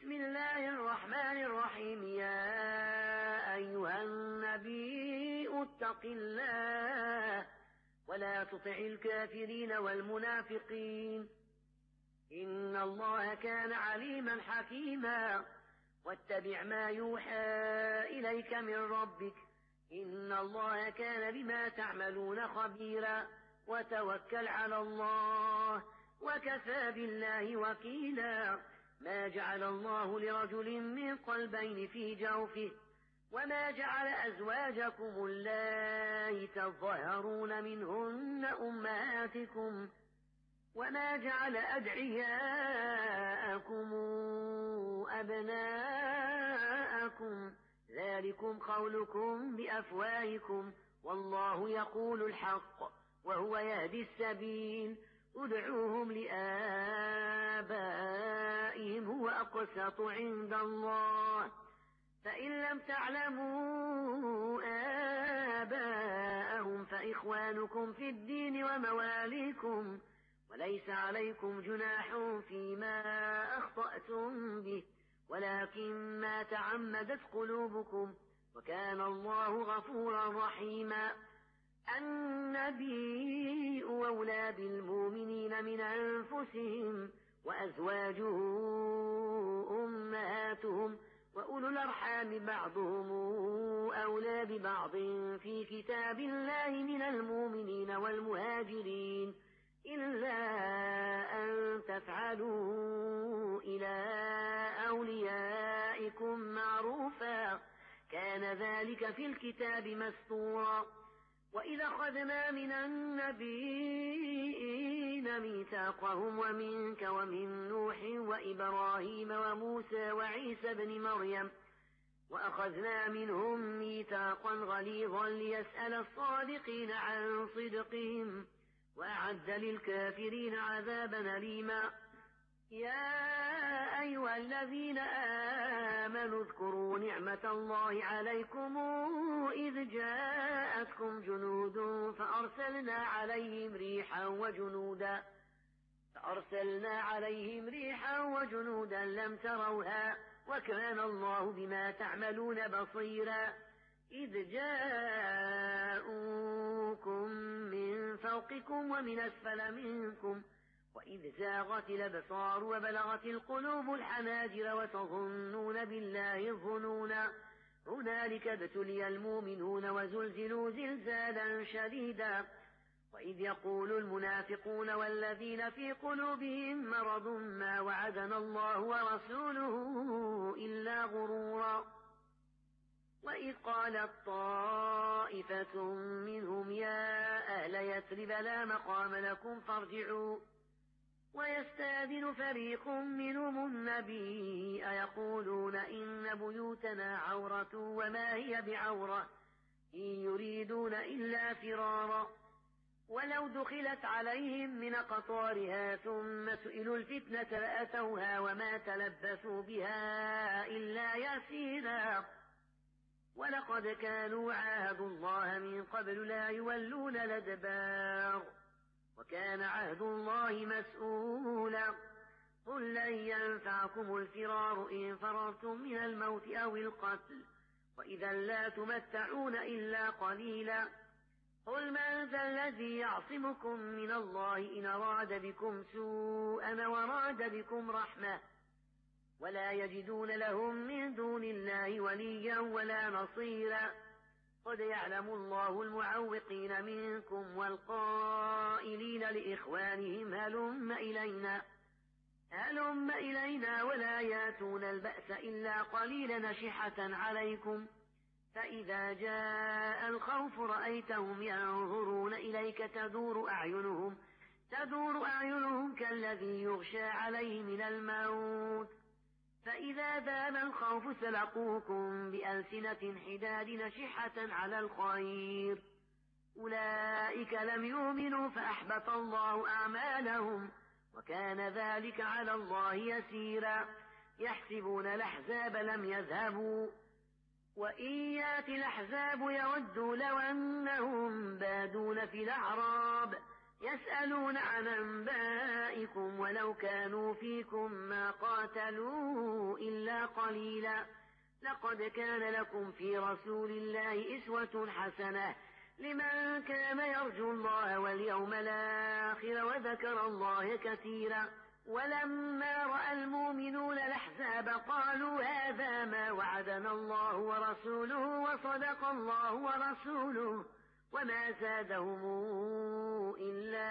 بسم الله الرحمن الرحيم. يا أيها النبي اتق الله ولا تطع الكافرين والمنافقين إن الله كان عليما حكيما. واتبع ما يوحى إليك من ربك إن الله كان بما تعملون خبيرا. وتوكل على الله وكفى بالله وكيلا. ما جعل الله لرجل من قلبين في جوفه وما جعل أزواجكم اللائي تظاهرون منهن أمهاتكم وما جعل أدعياءكم أبناءكم ذلكم قولكم بأفواهكم والله يقول الحق وهو يهدي السبيل. ادعوهم لآبائهم هو أقسط عند الله فإن لم تعلموا آباءهم فإخوانكم في الدين ومواليكم وليس عليكم جناح فيما أخطأتم به ولكن ما تعمدت قلوبكم وكان الله غفورا رحيما. النبي أولى بالمؤمنين من أنفسهم وأزواجه أمهاتهم وأولو الأرحام بعضهم أولى ببعض في كتاب الله من المؤمنين والمهاجرين إلا أن تفعلوا إلى أوليائكم معروفا كان ذلك في الكتاب مسطورا. وإذا أخذنا من النبيين ميثاقهم ومنك ومن نوح وإبراهيم وموسى وعيسى بن مريم وأخذنا منهم ميثاقا غليظا ليسأل الصادقين عن صدقهم وأعد للكافرين عذابا أليما. يا أيها الذين آمنوا اذكروا نعمة الله عليكم إذ جاءتكم جنود فأرسلنا عليهم ريحا وجنودا لم تروها وكان الله بما تعملون بصيرا. إذ جاءوكم من فوقكم ومن أسفل منكم وإذ زاغت الأبصار وبلغت القلوب الحناجر وتظنون بالله الظنونا. هنالك ابتلي المؤمنون وزلزلوا زلزالا شديدا. وإذ يقول المنافقون والذين في قلوبهم مرض ما وعدنا الله ورسوله إلا غرورا. وإذ قالت طائفة منهم يا أهل يثرب لا مقام لكم فارجعوا ويستأذن فريق منهم النبي أيقولون إن بيوتنا عورة وما هي بعورة إن يريدون إلا فرارا. ولو دخلت عليهم من أقطارها ثم سئلوا الفتنة لأتوها وما تلبثوا بها إلا يسيرا. ولقد كانوا عاهدوا الله من قبل لا يولون الأدبار وكان عهد الله مسؤولا. قل لن ينفعكم الفرار إن فررتم من الموت أو القتل وإذا لا تمتعون إلا قليلا. قل من ذا الذي يعصمكم من الله إن أراد بكم سوءا وراد بكم رحمة ولا يجدون لهم من دون الله وليا ولا نصيرا. قد يعلم الله المعوقين منكم والقائلين لإخوانهم هلم إلينا ولا ياتون البأس إلا قليلا نشحة عليكم. فإذا جاء الخوف رأيتهم ينظرون إليك تدور أعينهم كالذي يغشى عليه من الموت فإذا ذاب الخوف سلقوكم بألسنة حداد نشحة على الخير أولئك لم يؤمنوا فأحبط الله أعمالهم وكان ذلك على الله يسيرا. يحسبون الأحزاب لم يذهبوا وإن يأتي الأحزاب يودوا لو أنهم بادون في الأعراب يسألون عن أنبائكم ولو كانوا فيكم ما قاتلوا إلا قليلا لقد كان لكم في رسول الله أسوة حسنة لمن كان يرجو الله واليوم الآخر وذكر الله كثيرا ولما رأى المؤمنون الأحزاب قالوا هذا ما وعدنا الله ورسوله وصدق الله ورسوله وما زادهم إلا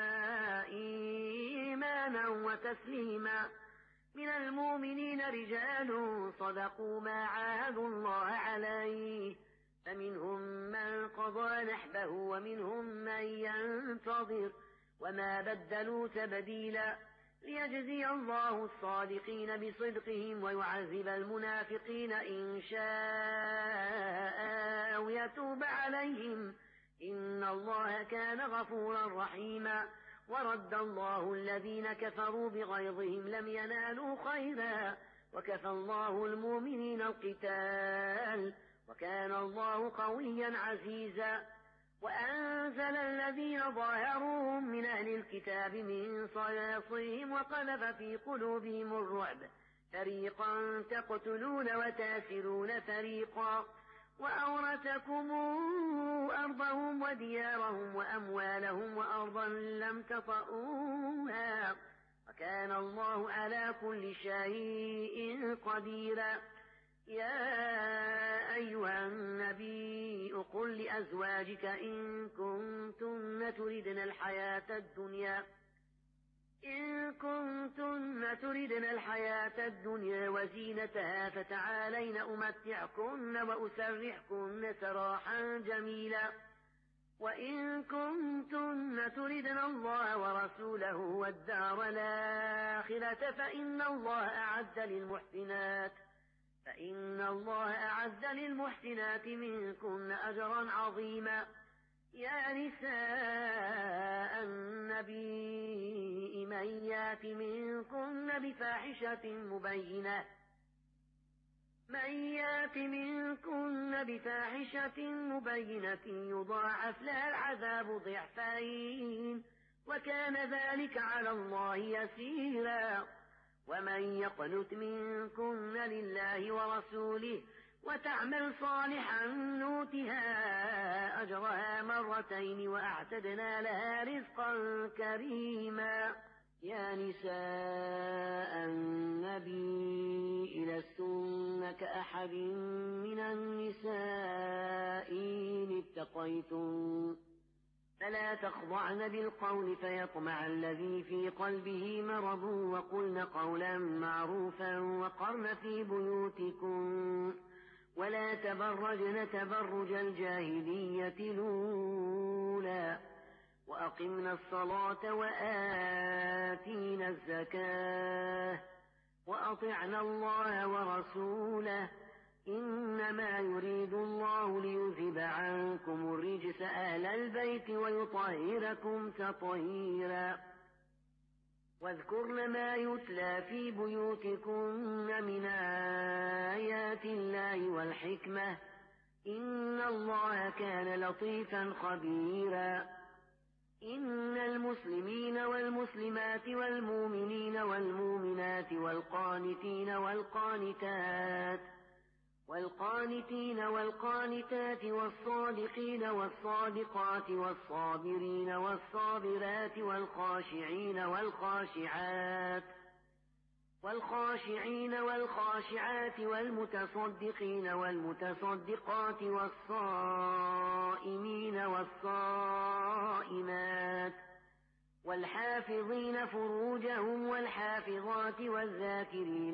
إيمانا وتسليما من المؤمنين رجال صدقوا ما عاهدوا الله عليه فمنهم من قضى نحبه ومنهم من ينتظر وما بدلوا تبديلا ليجزي الله الصادقين بصدقهم ويعذب المنافقين إن شاء أو يتوب عليهم إن الله كان غفورا رحيما ورد الله الذين كفروا بغيظهم لم ينالوا خيرا وكفى الله المؤمنين القتال وكان الله قويا عزيزا وأنزل الذين ظاهروهم من أهل الكتاب من صياصيهم وقذف في قلوبهم الرعب فريقا تقتلون وتاسرون فريقا وأورثكم أرضهم وديارهم وأموالهم وأرضا لم تطئوها وكان الله على كل شيء قديرا يا أيها النبي قل لأزواجك إن كنتن تردن الحياة الدنيا وزينتها فتعالين أمتعكن وأسرحكن سراحا جميلا وإن كنتن تردن الله ورسوله والدار الآخرة فإن الله أعد للمحسنات منكن أجرا عظيما يا نساء النبي من يات منكن بفاحشة مبينة يضاعف لها العذاب ضعفين وكان ذلك على الله يسيرا ومن يقنت منكن لله ورسوله وتعمل صالحا نؤتها أجرها مرتين وأعتدنا لها رزقا كريما يا نساء النبي لستن كأحد من النساء إن اتقيتن فلا تخضعن بالقول فيطمع الذي في قلبه مرض وقلن قولا معروفا وقرن في بيوتكن ولا تبرجن تبرج الجاهلية الأولى وأقمنا الصلاة وآتينا الزكاة وأطعنا الله ورسوله إنما يريد الله ليذهب عنكم الرجس أهل البيت ويطهركم تطهيرا واذكرن ما يتلى في بيوتكن من آيات الله والحكمة إن الله كان لطيفا خبيرا إن المسلمين والمسلمات والمؤمنين والمؤمنات والقانتين والقانتات والصادقين والصادقات والصابرين والصابرات والخاشعين والخاشعات والمتصدقين والمتصدقات والصائمين والصائمات والحافظين فروجهم والحافظات والذاكرين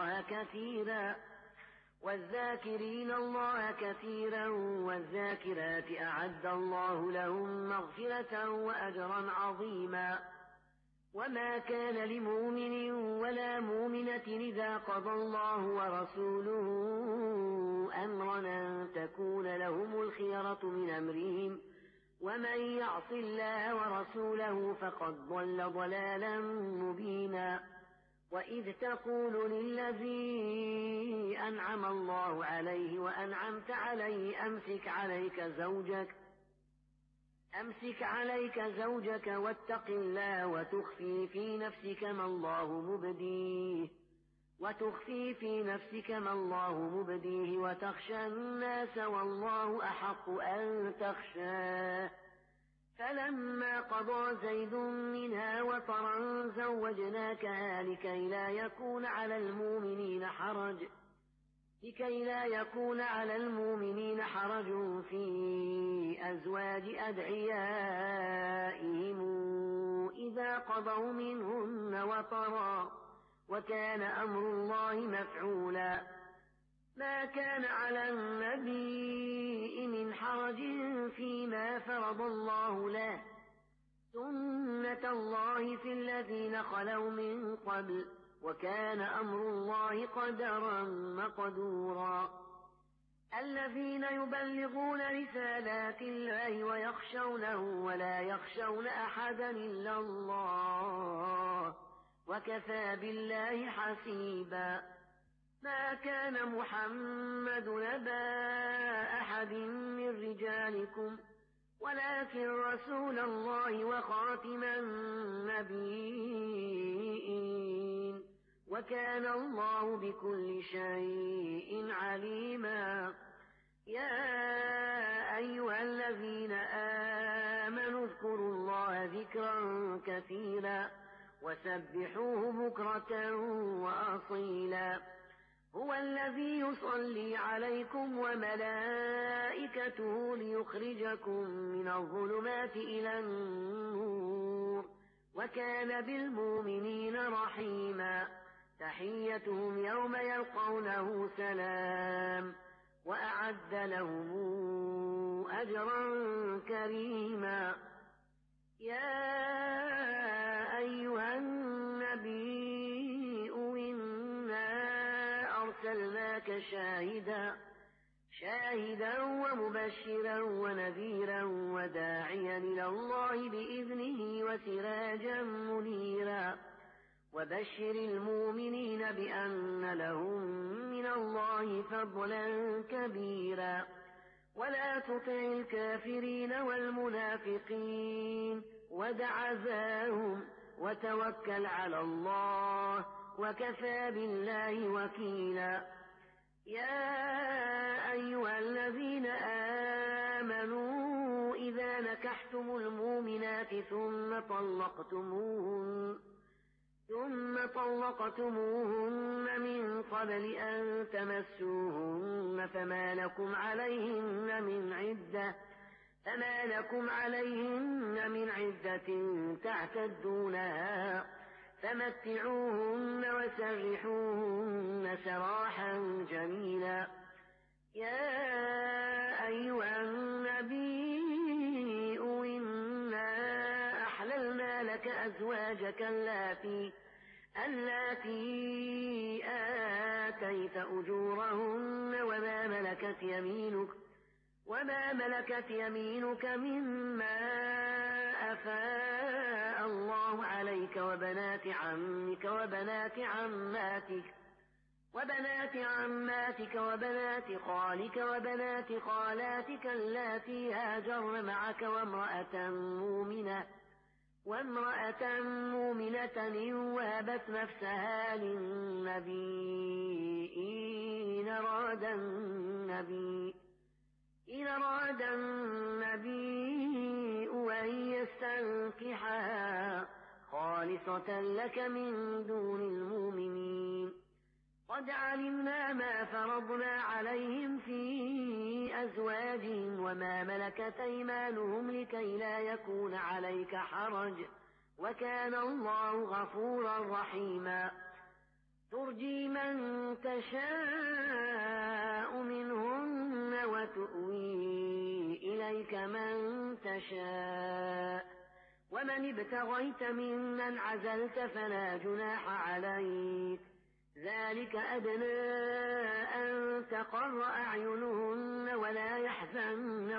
الله كثيرا والذاكرات أعد الله لهم مغفرة وأجرا عظيما وما كان لمؤمن ولا مؤمنة إذا قضى الله ورسوله أمرا أن تكون لهم الخيرة من أمرهم ومن يعص الله ورسوله فقد ضل ضلالا مبينا وإذ تقول للذي أنعم الله عليه وأنعمت عليه أمسك عليك أمسك عليك زوجك واتق الله وتخفي في نفسك ما الله مبديه وتخشى الناس والله أحق أن تخشاه. فلما قضى زيد منها وطرا زوجناكها لكي لا يكون على المؤمنين حرج في أزواج أدعيائهم إذا قضوا منهن وطرا وكان أمر الله مفعولا. ما كان على النبي من حرج فيما فرض الله له، سنة الله في الذين خلوا من قبل، وكان أمر الله قدرا مقدورا. الذين يبلغون رسالات الله ويخشونه ولا يخشون أحدا إلا الله وكفى بالله حسيبا. ما كان محمد أبا أحد من رجالكم ولكن رسول الله وخاتم النبيين وكان الله بكل شيء عليما. يا أيها الذين آمنوا اذكروا الله ذكرا كثيرا وسبحوه بكرة وأصيلا. هو الذي يصلي عليكم وملائكته ليخرجكم من الظلمات إلى النور وكان بالمؤمنين رحيما. تحيتهم يوم يلقونه سلام وأعد لهم أجرا كريما. يا أيها النبي إنا أرسلناك شاهدا ومبشرا ونذيرا وداعيا إلى الله بإذنه وسراجا منيرا. وبشر المؤمنين بأن لهم من الله فضلا كبيرا. ولا تطع الكافرين والمنافقين ودع ذاهم وتوكل على الله وكفى بالله وكيلا. يا أيها الذين آمنوا إذا نكحتم المؤمنات ثم طلقتموهن من قبل أن تمسوهن فما لكم عليهن من عدة تعتدونها فمتعوهن وسرحوهن سراحا جميلا. يا أيها النبي إنا أحللنا لك أزواجك اللاتي آتيت أجورهن وما ملكت يمينك مما أفاء الله عليك وبنات عمك وبنات عماتك وبنات خالك وبنات خالاتك اللاتي هاجرن معك وامرأة مؤمنة إن وهبت نفسها للنبي إن أراد النبي أن يستنكحها خالصة لك من دون المؤمنين. قد علمنا ما فرضنا عليهم في أزواجهم وما ملكت أيمانهم لكي لا يكون عليك حرج وكان الله غفورا رحيما. ترجي من تشاء منهن وتؤوي إليك من تشاء ومن ابتغيت ممن عزلت فلا جناح عليك. ذلك أدنى أن تقر أعينهن ولا يحزن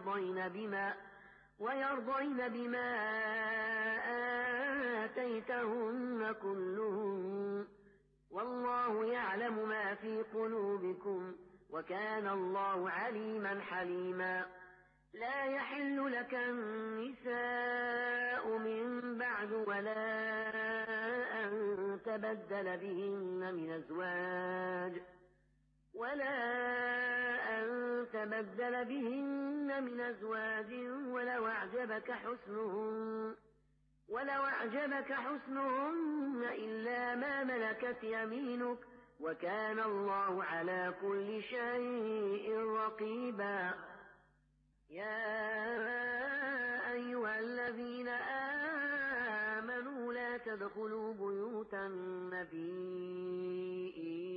ويرضين بما آتيتهن كلهن والله يعلم ما في قلوبكم وكان الله عليما حليما. لا يحل لك النساء من بعد ولا أن تبدل بهن من أزواج ولو أعجبك حسنهن إلا ما ملكت يمينك وكان الله على كل شيء رقيبا. يا أيها الذين آمنوا لا تدخلوا بيوت النبي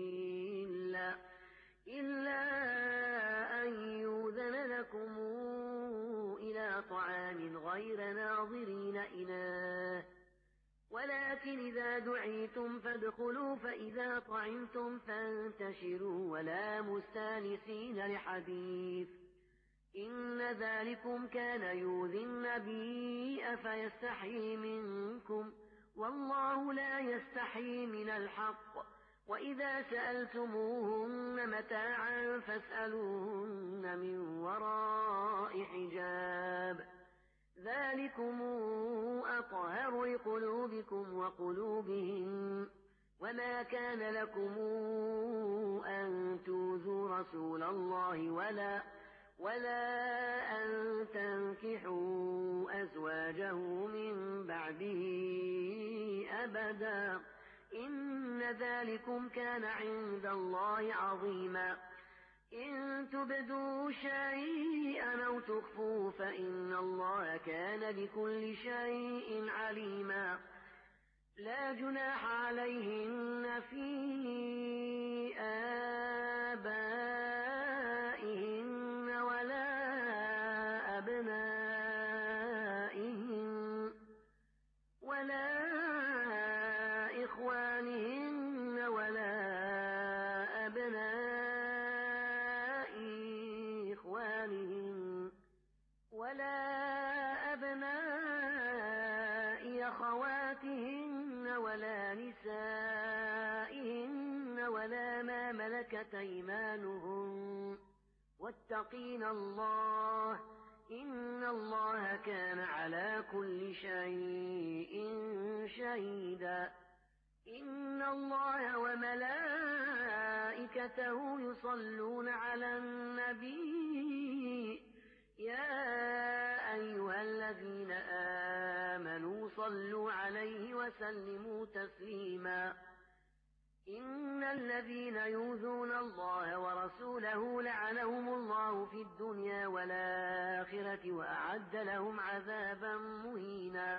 إلا أن يؤذن لكم إلى طعام غير ناظرين إناه ولكن إذا دعيتم فادخلوا فإذا طعمتم فانتشروا ولا مستانسين لحديث إن ذلكم كان يؤذي النبي فيستحيي منكم والله لا يستحيي من الحق وإذا سألتموهن متاعا فاسألوهن من وراء حجاب ذلكم أطهر لقلوبكم وقلوبهم وما كان لكم أن تؤذوا رسول الله ولا أن تنكحوا أزواجه من بعده أبدا إن ذلكم كان عند الله عظيما. إن تبدوا شيئا أو تخفوه فإن الله كان بكل شيء عليما. لا جناح عليهن في آبائهن ولا أبنائهن ولا إخوانهن ولا أبناء إخوانهن ولا أبناء أخواتهن ولا نسائهن ولا ما ملكت أيمانهن واتقين الله إن الله كان على كل شيء شهيدا. إن الله وملائكته يصلون على النبي يا أيها الذين آمنوا صلوا عليه وسلموا تسليما. إن الذين يؤذون الله ورسوله لعنهم الله في الدنيا والآخرة وأعد لهم عذابا مهينا.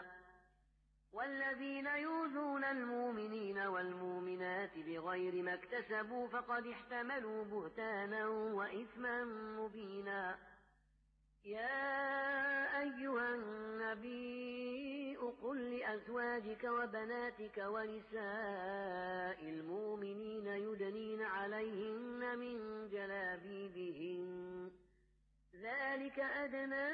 والذين يؤذون المؤمنين والمؤمنات بغير ما اكتسبوا فقد احتملوا بهتانا وإثما مبينا. يا أيها النبي قل لأزواجك وبناتك ونساء المؤمنين يدنين عليهن من جلابيبهن ذلك أدنى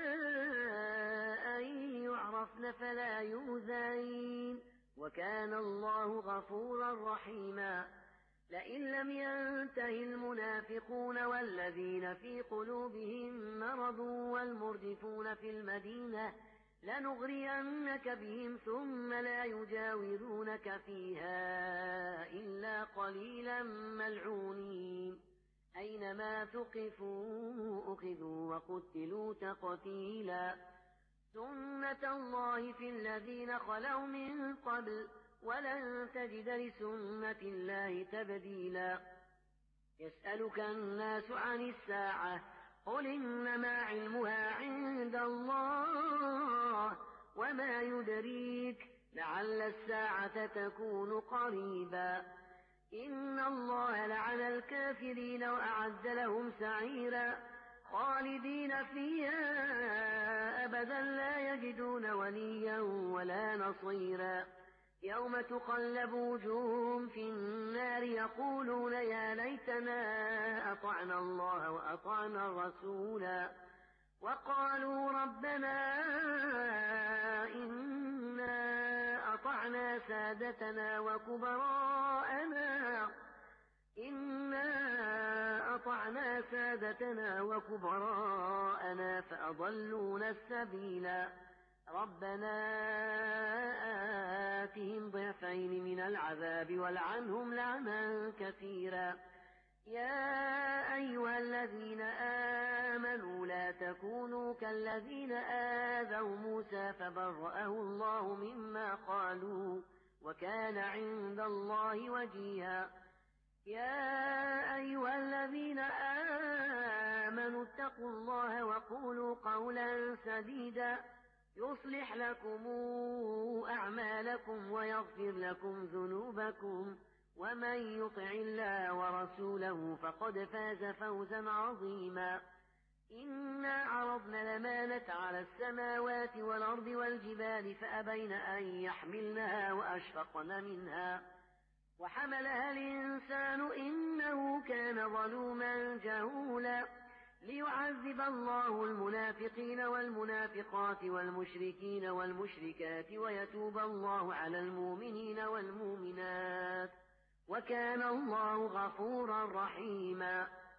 أن يعرفن فلا يؤذين وكان الله غفورا رحيما. لئن لم ينته المنافقون والذين في قلوبهم مرض والمرجفون في المدينة لنغرينك بهم ثم لا يجاورونك فيها إلا قليلا ملعونين أينما ثقفوا أخذوا وقتلوا تقتيلا. سنة الله في الذين خلوا من قبل ولن تجد لسنة الله تبديلا. يسألك الناس عن الساعة قل إنما علمها عند الله وما يدريك لعل الساعة تكون قريبا. إن الله لعن الكافرين وأعد لهم سعيرا خالدين فيها أبدا لا يجدون وليا ولا نصيرا. يوم تقلب وجوههم في النار يقولون يا ليتنا أطعنا الله وأطعنا الرسولا وقالوا ربنا إنا أطعنا سادتنا وكبراءنا وأطعنا سادتنا وكبراءنا فأضلونا السبيلا ربنا آتهم ضعفين من العذاب والعنهم لعنا كثيرا يا أيها الذين آمنوا لا تكونوا كالذين آذوا موسى فبرأه الله مما قالوا وكان عند الله وجيها يا أيها الذين آمنوا اتقوا الله وقولوا قولا سديدا يصلح لكم أعمالكم ويغفر لكم ذنوبكم ومن يطع الله ورسوله فقد فاز فوزا عظيما إنا عرضنا الأمانة على السماوات والأرض والجبال فأبين أن يحملنها وأشفقن منها وحملها الإنسان إنه كان ظلوما جهولا ليعذب الله المنافقين والمنافقات والمشركين والمشركات ويتوب الله على المؤمنين والمؤمنات وكان الله غفورا رحيما